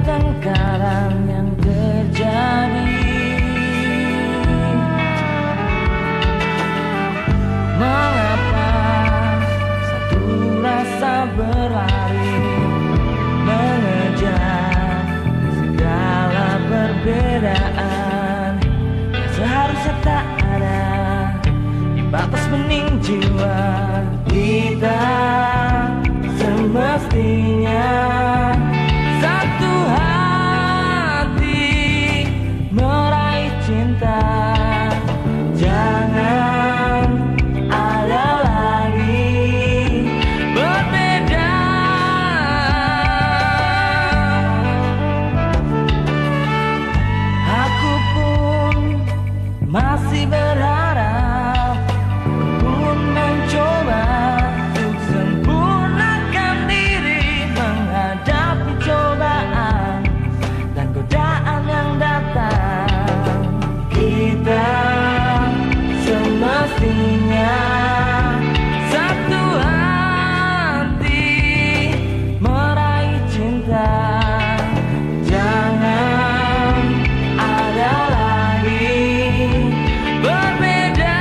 pertengkaran yang terjadi. Mengapa satu rasa berlari mengejar segala perbedaan yang seharusnya tak ada di batas bening jiwa kita. Semestinya satu hati meraih cinta. Jangan ada lagi berbeda. Aku pun masih berharap, pun mencoba untuk sempurnakan diri, menghadapi cobaan dan godaan yang datang. Kita semestinya satu hati meraih cinta. Jangan ada lagi berbeda.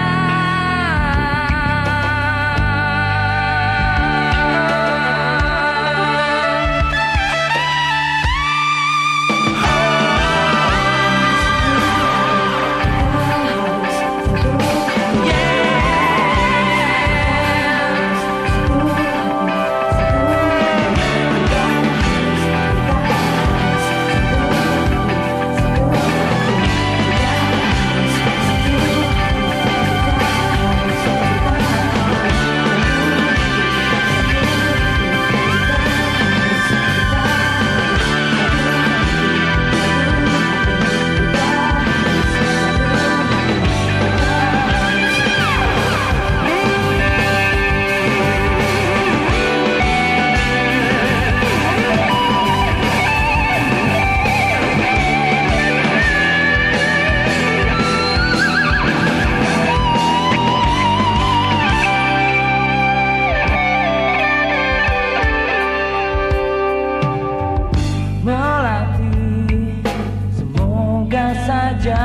Melatih semoga saja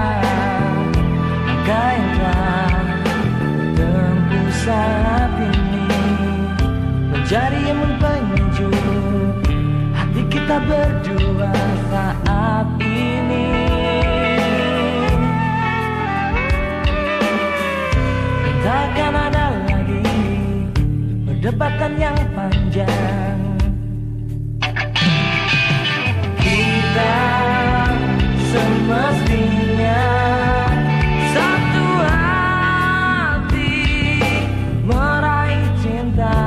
langkah yang telah tempuh saat ini menjadi emon penyejuk hati kita berdua saat ini. Takkan ada lagi perdebatan yang panjang. Semestinya satu hati meraih cinta.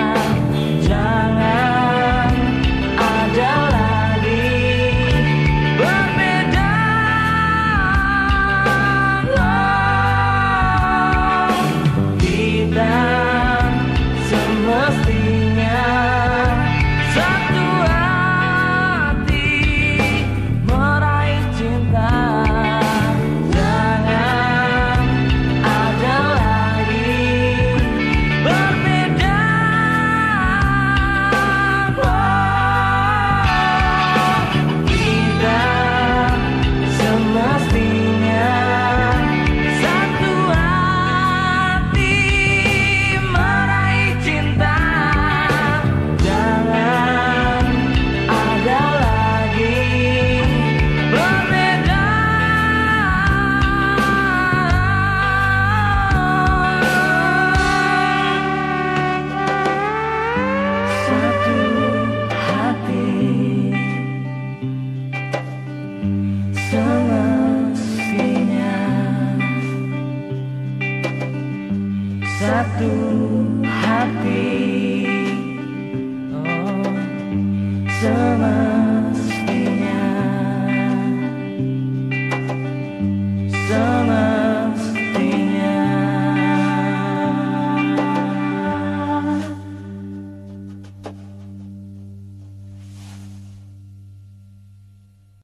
Jangan ada lagi berbeda. Kita semestinya satu hati meraih cinta. Jangan ada lagi berbeda. Kita semestinya satu hati meraih cinta. Jangan ada lagi berbeda. Satu hati semestinya satu hati, oh, semestinya.